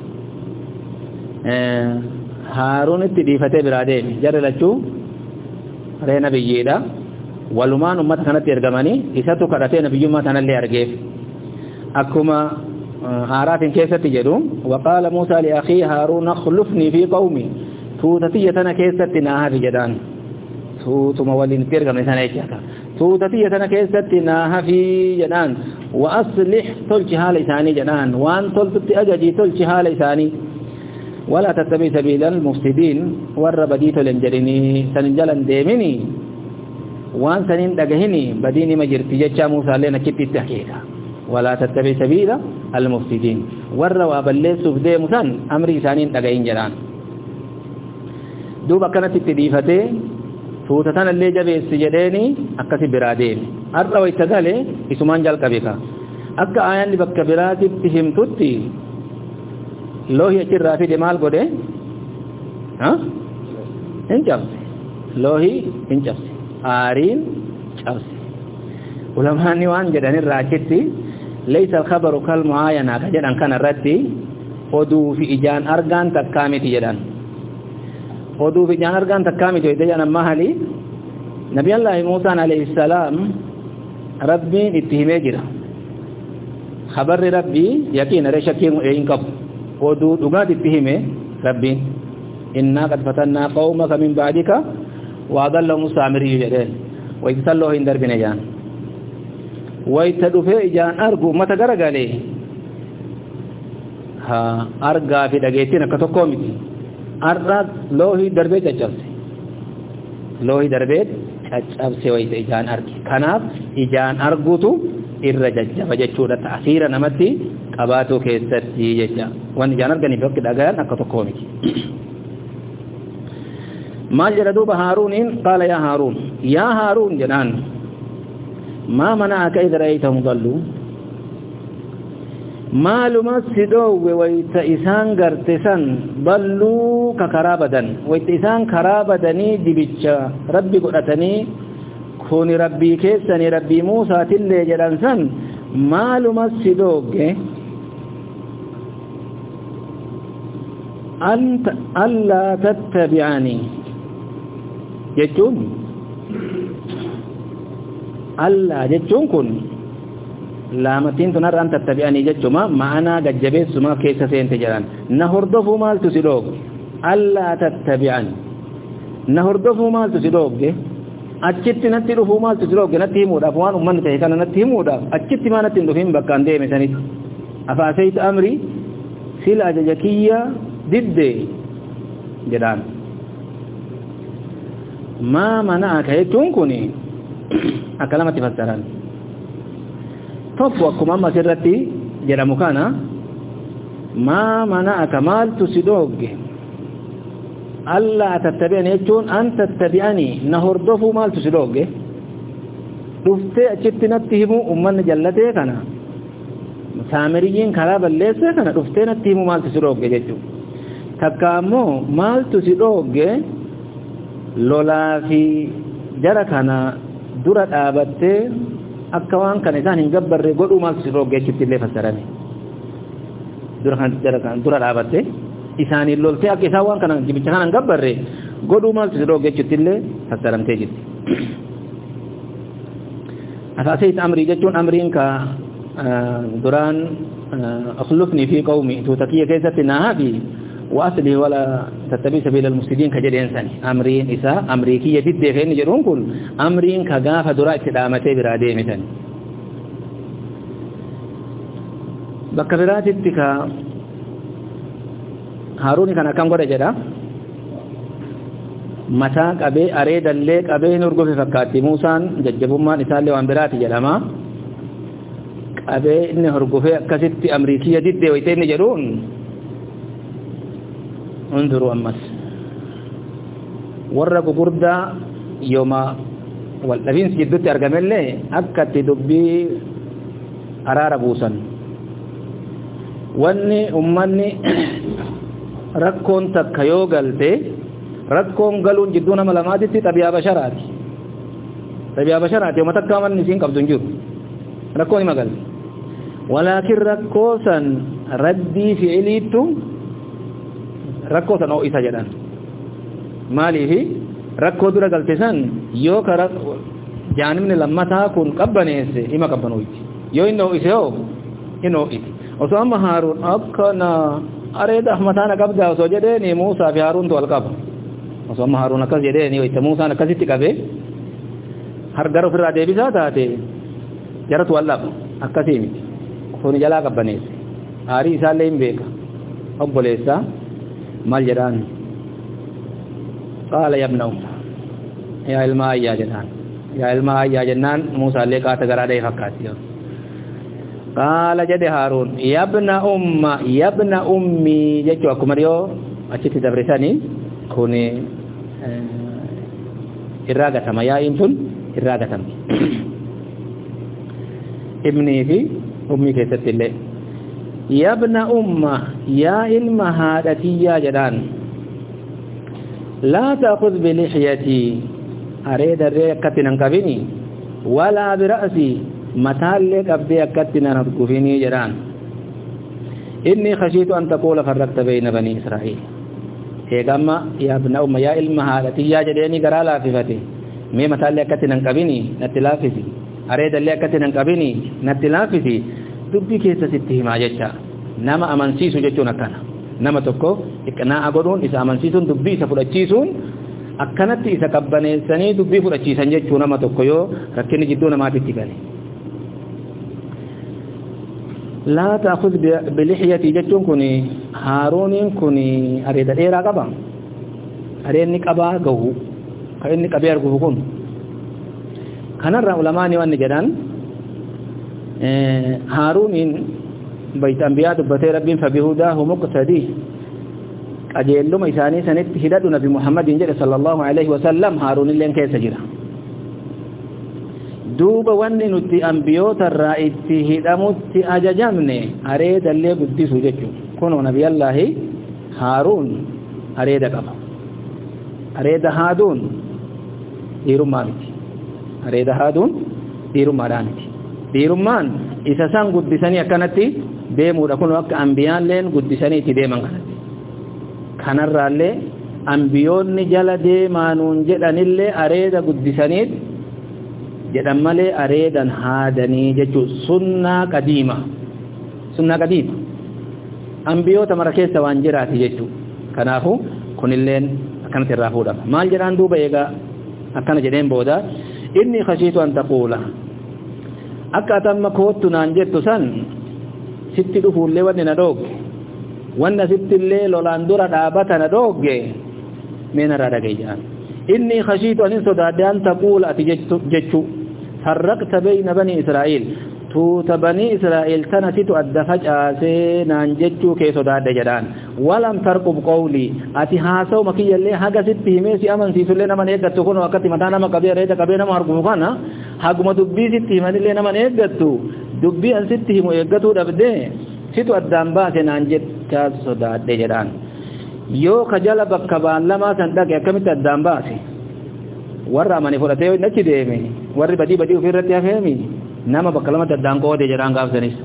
اه هارون اتطيفتين براديمي جر لچو رينا بيجيدا والمان أمت كانت يرغماني إساتو كراتين نبي أمت كانت ليرغيف أكما آرات كيسة تجدون وقال موسى لأخي هارون اخلفني في قومي توتتيتنا كيسة ناها في جدان توتما ولين ترغم لسانا يكيكا توتتيتنا كيسة ناها في جدان وأصلح تلجها لساني جدان وان تلتت أججي تلجها لساني ولا تتبع سبيل المفسدين والربديت لنجرني سننجلا ديمني وان سنين دقهني بديني مجرتي جتشا موسى لنا كتت التحكيكا ولا تتبع سبيل المفسدين والرواب اللي سفدي مسان أمري سانين دقهن جدان دوبا كانت التديفتين فوتتان اللي جبه السجديني أكسي برادين arra wayta gale isumaan jalqabeka akka ayanni bakka biraatitti himtutti loohi achirraa fide maal godhe ha hin cabse loohi hin cabse aariin cabse ulamaani waan jedhan irraa achitti laysa al-khabaru kal muayana ka jedhan kana irratti oduu fi ijaan argaan takkaamiti jedhan oduu fi ijaan argaan takkaamiti jedhan amma hali nabiyullahi Musa alayhi salam rabbiin itti himee jira khabarri rabbii yaqiin ara shakkiin een qabu oduu dhugaat itti hime rabbiin inna qad fatanna qaumaka min ba'dika wa adalla Musa amri jedhan wa isallahu in darbina jaan wayta dhufe ijaan argu mata garagale ha argaa fi dhageettiin akka tokko miti arra loohi darbee caccabse loohi darbee caccabse wayta ijaan argi kanaaf ijaan argutu irra jajjaba jechuudha ta'asiira namatti qabaatu keessatti jecha wan ijaan arganii bakki dhagaan akka tokko miti maal jedha duuba haaruuniin qaala yaa haaruun yaa haaruun jedhaan ما منعك إذا رأيتهم ضلوا ما لمسدوا ويتئسان قرتسان ضلوا ككرابدا ويتئسان كرابدني دبتشا ربي قرأتني كون ربي كيسني ربي موسى تلي جلنسان ما لمسدوا أنت ألا تتبعني يجون Allah jechuun kun laamatiin tunar an tattabi'anii jechuma ma'ana gajjabeessuma keessa seente jedhan na hordofuu maaltu si dhooge Allah tattabi'an na hordofuu maaltu si dhooge achitti natti dhufuu maaltu si dhooge natti himuudhaaf waan ummanni ta'e kana natti himuudhaaf achitti maa natti hin dhufin bakkaan deeme sanitti afaasayta amri sila ajaja kiyya didde jedhaan maa mana'aka jechuun kuni akalamati fassaran tokko akkuma amma sirratti jedhamu kana ma mana'aka maaltu si dhooge alla tattabi'ani jechuun an tattabi'ani na hordofuu maaltu si dhooge dhuftee achitti natti himu ummanni jallatee kana saamiriyyiin karaa balleessee kana dhuftee natti himu maaltu si dhooge jechuu takka ammoo maaltu si dhooge lolaa fi jara kana dura dhaabattee akka waan kana isaan hin gabbarre godhuu maaltu si dhooge jechuutti illee fassarame dura kan jara kan dura dhaabattee isaaniin loltee akka isaan waan kana jibicha kana hin gabbarre godhuu maaltu si dhooge jechuutti illee fassaramtee jirti asaasayt amrii jechuun amriin ka duraan akhlufni fi qawmi tuutakiyya keessatti naahafi وأصله ولا تتبع سبيل المفسدين كجدين ثاني أمرين إساء أمريكي يدد فين يجرون كل أمرين كجاف دراء استدامته برادة مثلا بكبرات التكا هارون كان كم قد جدا متى كبي أريد الليك أبي نرجو في فكاتي موسى ججبوا ما نسال وأمبرات جلما أبي نرجو في كست أمريكي يدد ويتين يجرون انظروا أمس ورقوا قردا يوم والذين سجدت أرقم الله أكت دبي أرار بوسا واني أماني ركون تكيو قلتي ركون قلون جدون ملاماتي تبيا بشرات تبيا بشرات يوم تكامل نسين قبضون جد ركوني مقل ولكن ركوسا ردي في عليتو rakkoo san isa jedhan maaliifi rakkoo dura galtesan yoo kara jaanibni lammataa kun qabbaneesse ima qabbanooti yoo inni ho'ise hoo inni ho'ite osoo amma haaruun akkana areeda ahmataana qabdaa osoo jedheeni Muusaa fi Haaruuntu wal qaba osoo amma haaruun akkas jedheeni wayta Muusaan akkasitti qabe hargara ofirraa deebisaa taate jaratu wal dhaba akkasii miti kun jalaa qabbaneesse aarii isaallee hin beeka obboleessaa مال جدان قال يا ابن أم يا الماء يا جنان يا الماء يا جنان موسى لك أتقرأ لي فكاتي قال جد هارون يا ابن أم يا ابن أمي جدوا كمريو أشتي دبرساني كوني إراغة ما يا إنتون إراغة ابني في أمي كيست الله يا ابن أمة يا إلما هادتي يا جدان لا تأخذ بلحيتي أريد الرئيكة ننقبني ولا برأسي متال لك أبدي أكتنا نبقفيني جدان إني خشيت أن تقول فرقت بين بني إسرائيل هيغاما يا ابن أمة يا إلما هادتي يا جداني قرالا في فتي مي متال لك أكتنا ننقبني نتلافسي أريد اللي أكتنا ننقبني نتلافسي dubbii keessa sitti himaa jecha nama amansiisu jechuun akkana nama tokko iqnaa godhuun isa amansiisuun dubbii isa fudhachiisuun akkanatti isa qabbaneessanii dubbii fudhachiisan jechuu nama tokko yoo rakkinni jidduu namaatitti gale laa ta'khudh bilihiyati jechuun kun haaruuniin kun areeda dheeraa qaba areedni qabaa gahu kan inni qabee arguu kun kanarraa ulamaani waan jedhan هارون بيت أنبياء دبته رب فبهداه مقتدي أجل لهم إساني سنت هداد نبي محمد صلى الله عليه وسلم هارون اللي انكي سجرا دوب ون نتي أنبيوت الرائد هدامت أججامني أريد اللي قدس ججو كونوا نبي الله هارون أريد قبا أريد هادون إيرو مالتي أريد هادون إيرو مالانتي dhiirummaan isa san guddisanii akkanatti deemuudha kun akka anbiyaalleen guddisanii itti deeman kanatti kanarraallee anbiyoonni jala deemaanuun jedhanillee areeda guddisaniit jedhan malee areedan haadanii jechuun sunnaa qadiima sunnaa qadiima anbiyoota mara keessa waan jiraati jechuun kanaafu kunilleen akkanatti irraa fuudhama maal jedhaan duuba eegaa akkana jedheen booda inni khashiitu an taquula akka atamma koottu naan jettu san sitti dhufuullee wanni na dhoogge wanna sittillee lolaan dura dhaabata na dhoogge meena irraa dhagayyan inni khashiitu anin sodaadde an taquula ati jechu farraqta bayna bani israa'il tuuta bani israa'il tana situ adda facaasee naan jechuu kee sodaadde jedhaan walam tarqub qawlii ati haasawu makiyyallee haga sitti himee si amansiisullee naman eeggattu kun wakkatti mataa nama qabee reeda qabee nama argumu kana haguma dubbii sitti himanillee naman eeggattu dubbii an sitti himu eeggatuu dhabdee situ addaan baase naan jechaa sodaadde jedhaan yoo ka jala bakka baan lamaa san dhaqe akkamitti addaan baase warra amane fudhatee nachi deeme warri badii badii ofirratti hafeemi nama bakka lamatti addaan qoode jedhaan gaafsanis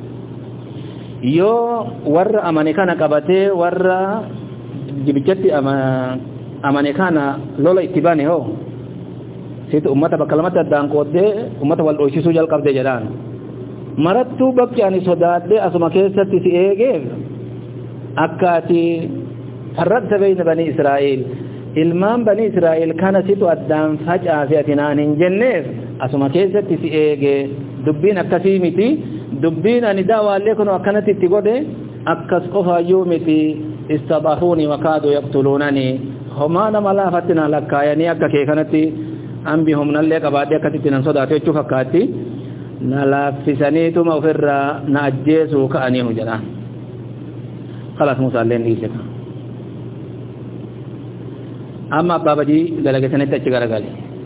yoo warra amane kana qabatee warra jibichatti amane kana lola itti bane hoo situ ummata bakka lamatti addaan qoodee ummata wal dhoysisuu jalqabde jedhaan marattuu bakki ani sodaadhee asuma keessatti si eegeef akkaati farraqta bayna bani israa'il ilmaan bani israa'il kana situ addaan facaase ati naan hin jenneef asuma keessatti si eegee dubbiin akkasii miti dubbiin ani daawaallee kun akkanatti itti godhe akkas qofaayyuu miti istadahuuni wakaadu yaqtuluunani homaa nama laafatti na lakkaayanii akka kee kanatti ambi humnallee qabaadhe akkasitti nan sodaate jechuu fakkaatti na laaffisaniituma ofirraa na ajjeesuu ka'aniihu jedhaan خلاص موسى لين يجيك أما بابا جي قال لك سنة تجي قال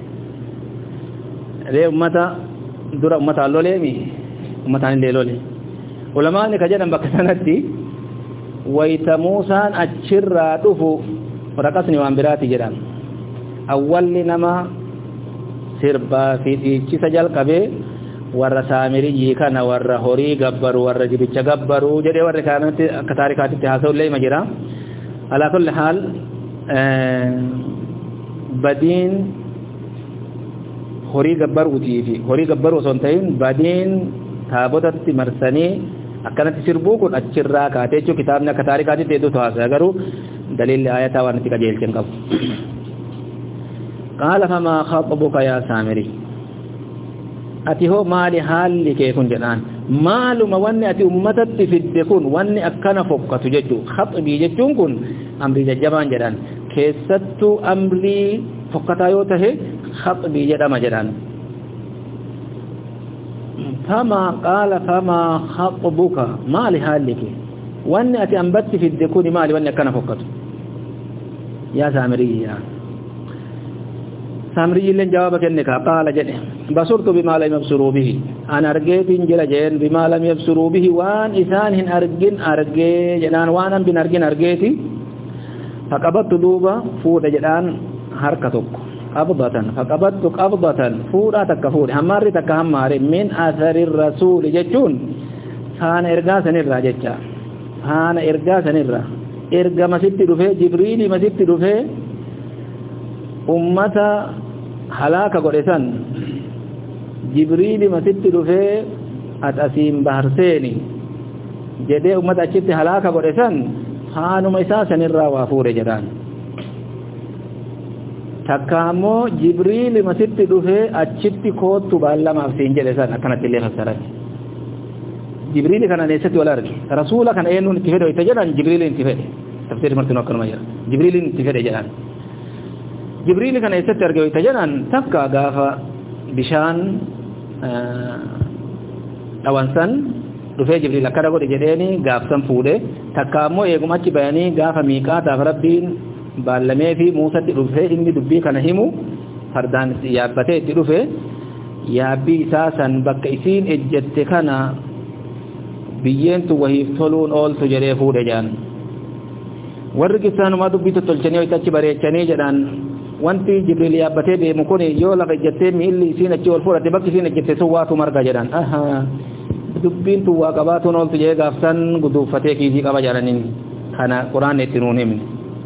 ليه أمتا دور أمتا لولي مي أمتا ليه لولي علماء نكجنا بكسنتي ويت موسى أشر دفو رقصني وأمبراتي جران أول نما سربا في إيش سجل كبه warra saamiri kana warra horii gabbaru warra jibicha gabbaru jedhe warra kanatti akka taarikaatti haasawlee ma jira ala kulli hal badin horii gabbaruutii fi horii gabbaru osoo ta'in badin taabotatti marsanii akkanatti sirbuu kun achirraa kaatee jechuun kitaabni akka taarikaatti hedduu haasa'aa garuu daliilli ayataa waan itti qajeelchan qabu qaala famaa khaطbuka yaa saamiri ati ho maali haalli kee kun jedhaan maaluma wanni ati ummatatti fidde kun wanni akkana fokkatu jechuu khaxbii jechuun kun amrii jajjabaan jedhaan keessattuu amrii fokkataa yoo tahe khaxbii jedhama jedhaan famaa qaala famaa khaxbuka maali haalli kee wanni ati ambatti fidde kun maali wanni akkana fokkatu yaa saamiriyyaa سامري لين جوابك إنك قال جده بصرت بما لم يبصروا به أنا أرجيت إنجل جين بما لم يبصروا به وان إسانهن أرجين أرجي جنان وانا بن أرجين أرجيتي فقبضت دوبا فود جدان حركتك قبضة فقبضت قبضة فودا تكفود هماري تكهماري من أثر الرسول جتون فانا إرجاء سنرى جتا فانا إرجاء سنرى إرجاء مسجد دفه جبريل مسجد دفه أمة هلاك قرسان جبريل مسجد دفه أتأسيم بحرسيني جدي أمة أجبت هلاك قرسان فانو ميسا سنرى وافور جدان تكامو جبريل مسجد دفه أجبت كوت تبالا مافسين جلسان أكنا تلي فسرات جبريل كان ليست ولا رجل رسول كان أينو انتفاده يتجدان جبريل انتفاده تفسير مرتين وكرا مجرى جبريل انتفاده جدان جبريل كان ليست ترجو يتجدان تبقى غافا بشان أوانسان دفه جبريل أكرا قد جديني غافسان فوده تكامو يقوم أجي بياني غافا ميقات أفربين بالمي في موسى دفه إني دبي كان همو فردان يابته دفه يابي ساسا بك إسين إجت كان biyyentu wahiif toluun ooltu jedhee fuudhe jaan warri qisaanumaa dubbitu tolchanii hoytachi bareechanii jedhaan wanti jibriil yaabbatee deemu kun yoo lafa ejjettee miilli isiin achi ol fudhate bakki isiin ejjette sun waatu marga jedhaan aha dubbiin tun waa qabaatuun ooltu jedhee gaafsan guduuffatee kiisii qaba jedhaniin kana quraan itti nuun himne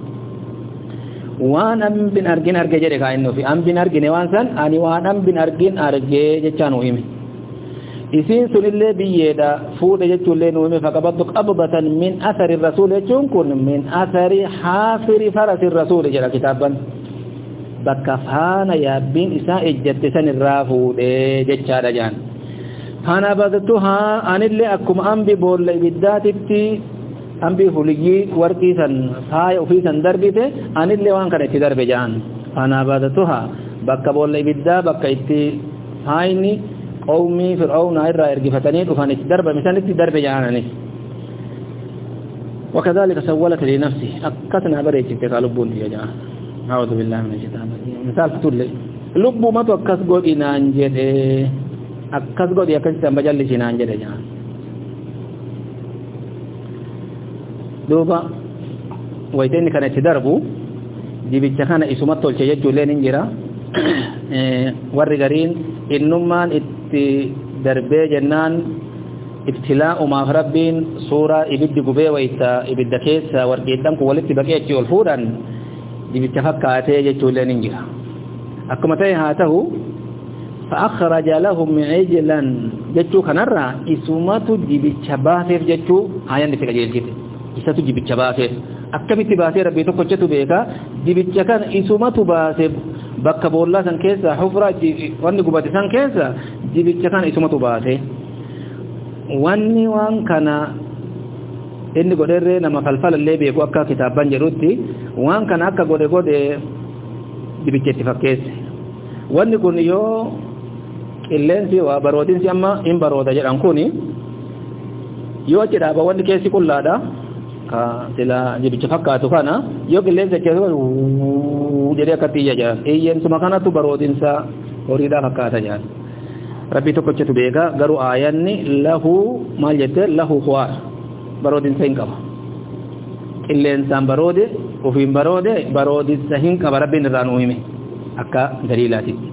waan ambin argin arge jedhe kaa inni ofi ambin argine waan san ani waan ambin argin argee jechaa nuu hime isiin sunillee biyyeedha fuudhe jechuullee nuume faqabaddu qabdatan min athari rasuul jechuun kun min athari haafiri farasi rasuul jedha kitaaban bakka faana yaabbiin isaa ejjatte san irraa fuudhe jechaadha jaan faana badtuhaa anillee akkuma ambi boolla ibiddaatitti ambi huliyyii warqii san faaya ofii san darbite anillee waan kana itti darbe jaan faana badtuhaa bakka boolla ibiddaa bakka itti faayni قومي فرعون إرى إرجفتني وفان درب مثلا درب جانني وكذلك سولت لنفسي أكتنا بريت تقالبون يا جماعة أعوذ بالله من الشيطان الرجيم مثال فتول لي لب ما توكس قد إنانجد أكس قد يكس مجلس إنانجد يا جماعة دوبا ويتني كانت تدربو جيبت كان اسمات تولشيت جولين انجرا ورغرين إنمان itti darbee jennaan ibtilaa'umaaf rabbiin suuraa ibiddi gubee wayta ibidda keessa warqeedhaan kun walitti baqee achi ol fuudhan dibicha fakkaatee jechuullee ni jira akkuma ta'e haa ta'u fa'akhraja lahum ijlan jechuu kanarraa isumatu dibicha baaseef jechuu hayan itti qajeelchite isatu dibicha baaseef akkamitti baasee rabbii tokkochatu beeka dibicha kan isumatu baaseef bakka boollaa san keessa hufra wanni gubate san keessa dibicha kan isumatu baase wanni waan kana inni godherree nama falfalallee beeku akka kitaaban jedhutti waan kana akka godhe godhe dibicha itti fakkeesse wanni kun yoo qilleensi waa baroodinsi amma hin barooda jedhan kun yoo achi dhaaba wanni keessi qullaadha ka sila dibicha fakkaatu kana yoo qilleensa keessa jedhee akkatti iyya jedhan eeyyensuma kanatu baroodinsa horiidhaa fakkaata jedhan rabbi tokkochatu beeka garuu aayanni lahu maal jette lahu huwaa baroodinsa hin qaba qilleensaan baroode ofiin baroode baroodinsa hin qaba rabbiin irraa nuu hime akka daliilaatitti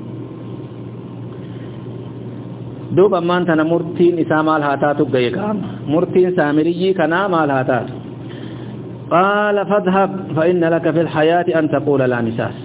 duuba ammaan tana murtiin isaa maal haa taatu gahe qaama murtiin saamiriyyii kanaa maal haa taatu qaala fadhab fa inna laka fi lhayaati an taquula laa misaas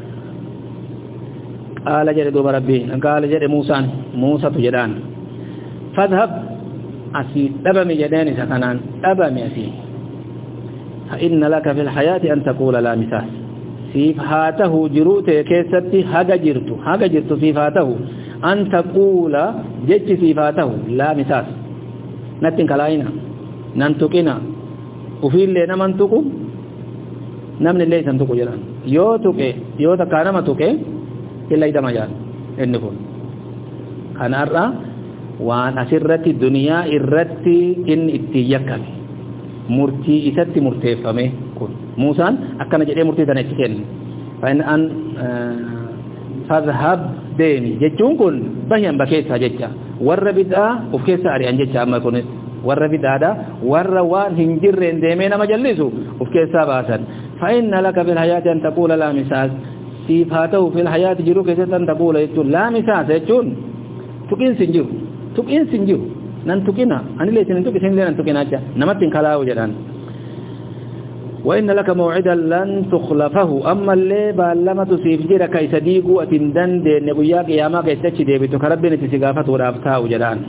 قال جل دوب ربي قال جل موسى موسى تجدان فاذهب أسي دبمي جداني سكنان دبمي أسي فإن لك في الحياة أن تقول لا مساس صفاته جروت كيستي حاجة جرت حاجة جرت صفاته أن تقول جج صفاته لا مساس نتن كلاينا ننتقنا وفي اللي نمنتقو نمن اللي سنتقو جلان يو تقي يو تكانما تقي إلا إذا ما جاء النفون كان أرى وأن أسرت الدنيا إرت إن اتيكم مرتي إسات مرتي فمه كن موسى أكن جدي مرتي تنكين فإن أن فاذهب ديمي جتون كن بهيا بكيسها جتا ور بدعة وفكيسها أريان جتا أما كنت ور بدعة ور وان هنجر ديمين مجلسوا وفكيسها باسا فإن لك في الحياة أن تقول لا مساس صفاته في الحياة جروك أن تقول لا مساس يجون تقين سنجو تقين سنجو نان تقينا أنا ليس ننتقي سنجو نان تقينا جا نمتن كلاو جدان وإن لك موعدا لن تخلفه أما اللي بالما تصيف جيرا كيس ديقو أتندن دي نقويا قياما كيس تشي دي بيتو كربين تسيقافة ورابتاو جدان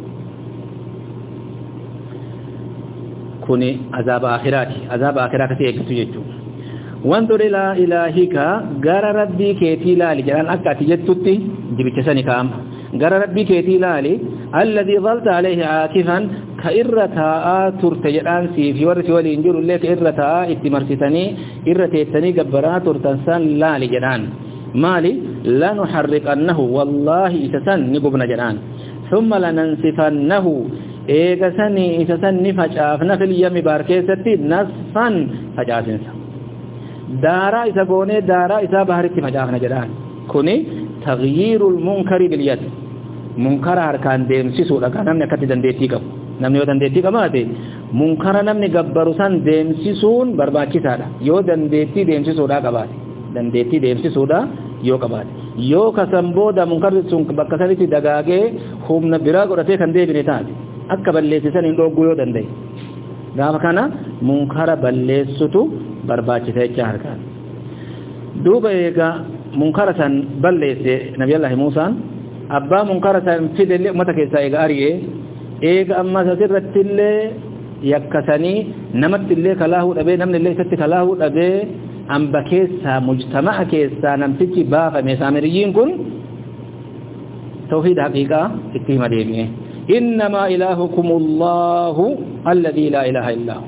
كوني عذاب آخراتي عذاب آخراتي اكتو جيتو وانظر إلى إلهك غار ربي كيتي لالي جدان أكاتي جتوتي جبتشساني كام غار ربي كيتي لالي الذي ظلت عليه عاكفا كإرتاء ترتجران سيفي ورثي ولينجر اللي كإرتاء اتمرستني إرتيتني قبرا ترتنسان لا لجران مالي لا نحرقنه والله إسسان نقبنا جران ثم لننسفنه إيقسني إسسان نفجافنا في اليم باركيستي نصفا فجاسنسا دارا إسا قوني دارا إسا بحرتي فجافنا جران كوني تغيير المنكر باليد munkara harkaan deemsisuudha kan namni akkatti dandeettii qabu namni yoo dandeettii qabaate munkara namni gabbaru san deemsisuun barbaachisaadha yoo dandeettii deemsisuudha qabaate dandeettii deemsisuudha yoo qabaate yoo kasan booda munkarri sun bakka sanitti dagaagee humna biraa godhatee kan deebine taate akka balleessisan hin dhogguu yoo danda'e gaafa kana munkara balleessutu barbaachisa jecha harkaan duuba eega munkara san balleesse nabiyallaahi Muusaan abbaa munkara san fidelle ummata keessaa eega ari'ee eega amma sasirrattillee yakkasanii namattillee kalaahuu dhabee namnillee isatti kalaahuu dhabee hamba keessaa mujtama'a keessaa namtichi baafame saamiriyyiin kun tawhiid haqiiqaa itti hima deemee innamaa ilaahukumullahu alladhii laa ilaaha illaa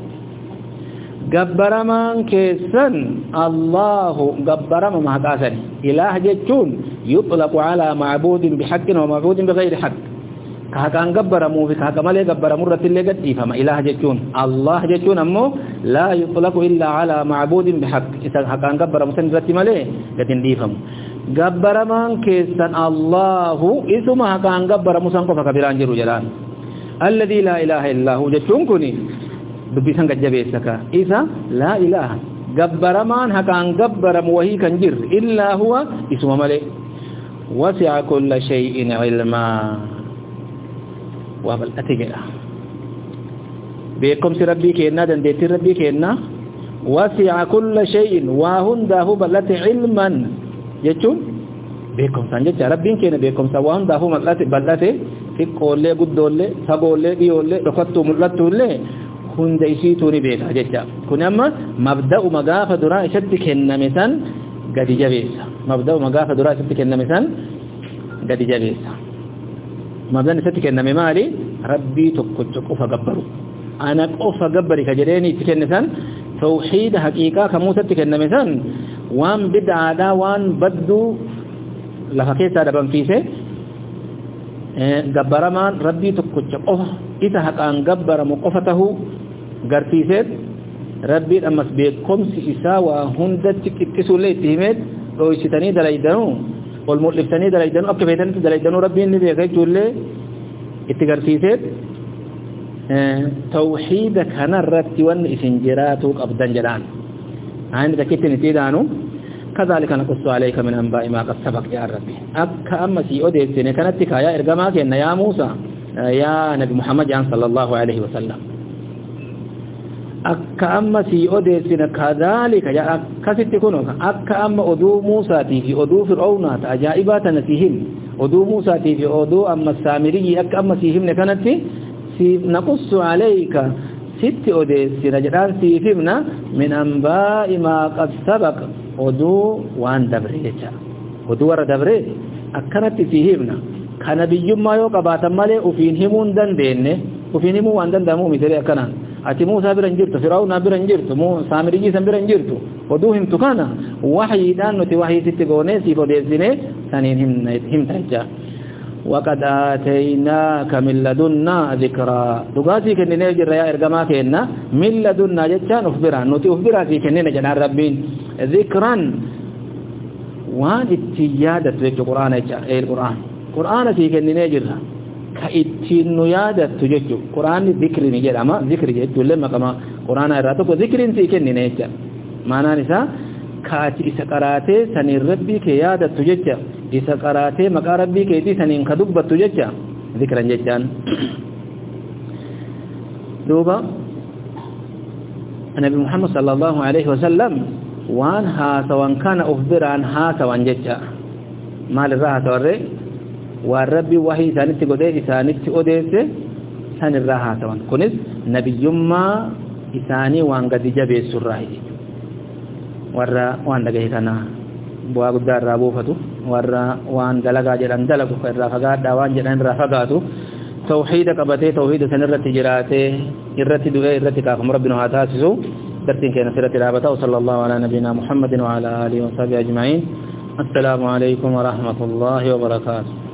gabbaramaan keessan Allahu gabbarama mahaqaasan ilaah jechuun yutlaqu ala ma'budin bihaqqin wa ma'budin bighayri haqq kahakan gabbaramu fi kahaka male gabbaramu irrattillee gadhiifama ilaah jechuun Allah jechuun ammoo la yutlaqu illa ala ma'budin bihaqq isa hakan gabbaramu san irratti male gadin dhiifamu gabbaramaan keessan Allahu isuma hakan gabbaramu san qofa kabiraan jiru jedhaan alladhi la ilaha illa hu jechuun kuni dubbisan gajjabeessaka isa la ilaha gabbaramaan hakan gabbaramu wahii kan jir illa huwa isuma male wasi'a kulla shay'in ilma wa bal atigeda beekum si rabbi keenna dandeetti rabbi keenna wasi'a kulla shay'in wa hundahu balati ilman jechuun beekum san jecha rabbiin keenya beekum sa wa hundahu balati balate fiqoolle guddoolle fagoolle dhiyoolle dhokattu mul'attulle hunda isiitu ni beeka jecha kun amma mabda'u magaafa duraa isatti kenname san gadi jabeessa mabda'u magaafa duraa isatti kenname san gadi jabeessa mabda'u isatti kenname maali rabbii tokko qofa gabbaru ana qofa gabbari ka jedheeni itti kenne san tawhiid haqiiqaa kamuu isatti kenname san waan bid'aadha waan baddu lafa keessaa dhabamsiise gabbaramaan rabbii tokko qofa isa haqaan gabbaramu qofa tahu garsiiseet rabbiin ammas beekumsi isaa waa hundatti qixxisuullee itti himeet dho'isitanii dalaydanuu ol mul'iftanii dalaydanuu akka feetanitti dalaydanuu rabbiin ni beeka jechuullee itti garsiiseet tawhiida kanarratti wanni isin jiraatuu qabdan jedhaan ani takkittiin itti daanu كذلك نقص عليك من أنباء ما قد سبق يا ربي أكا أما سي أديسين كانت يا إرقاماك يا موسى يا نبي محمد صلى الله عليه وسلم أكا أما سي أديسين كذلك يا أكا ستكونوك أكا أما أدو موسى في أدو فرعونات أجائبات نسيهم أدو موسى في أدو أما السامري أكا أما سيهم كانت نقص عليك ست أديسين جدان سيفمنا من أنباء ما قد سبق oduu waan dabre jecha oduu warra dabre akkanatti fi himna kana biyyummaa yoo qabaatan malee ufiin himuu hin dandeenye ufiin himuu waan danda'amu miti akkanaan ati Muusaa bira hin jirtu Firaa'uun bira hin jirtu moo Saamiriyyi san bira hin jirtu oduu himtu kana wahyiidhaan nuti wahyii sitti goonee siif odeessine saniin himta jecha وقد آتيناك من لدنا ذكرا دغاسي كننه جرا يا ارغما كنا من لدنا جچان اخبرا نوتي اخبرا في كننه جنا ربين ذكرا وان اتيادة تجو قرآن اي القرآن قرآن في كننا جرها كاتينو يادة تجو قرآن ذكر نجد اما ذكر جد لما كما قرآن راتو ذكر في كننا جا معنى نسا كاتي إسا قراتي سنين ربي كي يادة تجو إسا قراتي مقا ربي كي تي سنين كدبة تجو ذكرا جدان دوبا النبي محمد صلى الله عليه وسلم وان ها سوان كان أخبر عن ها سوان ججا مال الراحة سواري والربي وحي سانتي قدي إسانتي قديس سان الراحة سوان كنس نبي يما إساني وان قد جبه السراحي warra waan dhagahitana bu'aa guddaa irraa buufatu warra waan dalagaa jedhan dalagu irraa fagaadhaa waan jedhan irraa fagaatu tawhiida qabatee tawhiida san irratti jiraatee irratti du'ee irratti kaafamu rabbiin haa taasisu darsiin keenya sirratti dhaabata sallallahu ala nabiyina muhammadin wa ala alihi wa sahbihi ajma'in assalamu alaykum wa rahmatullahi wa barakatuh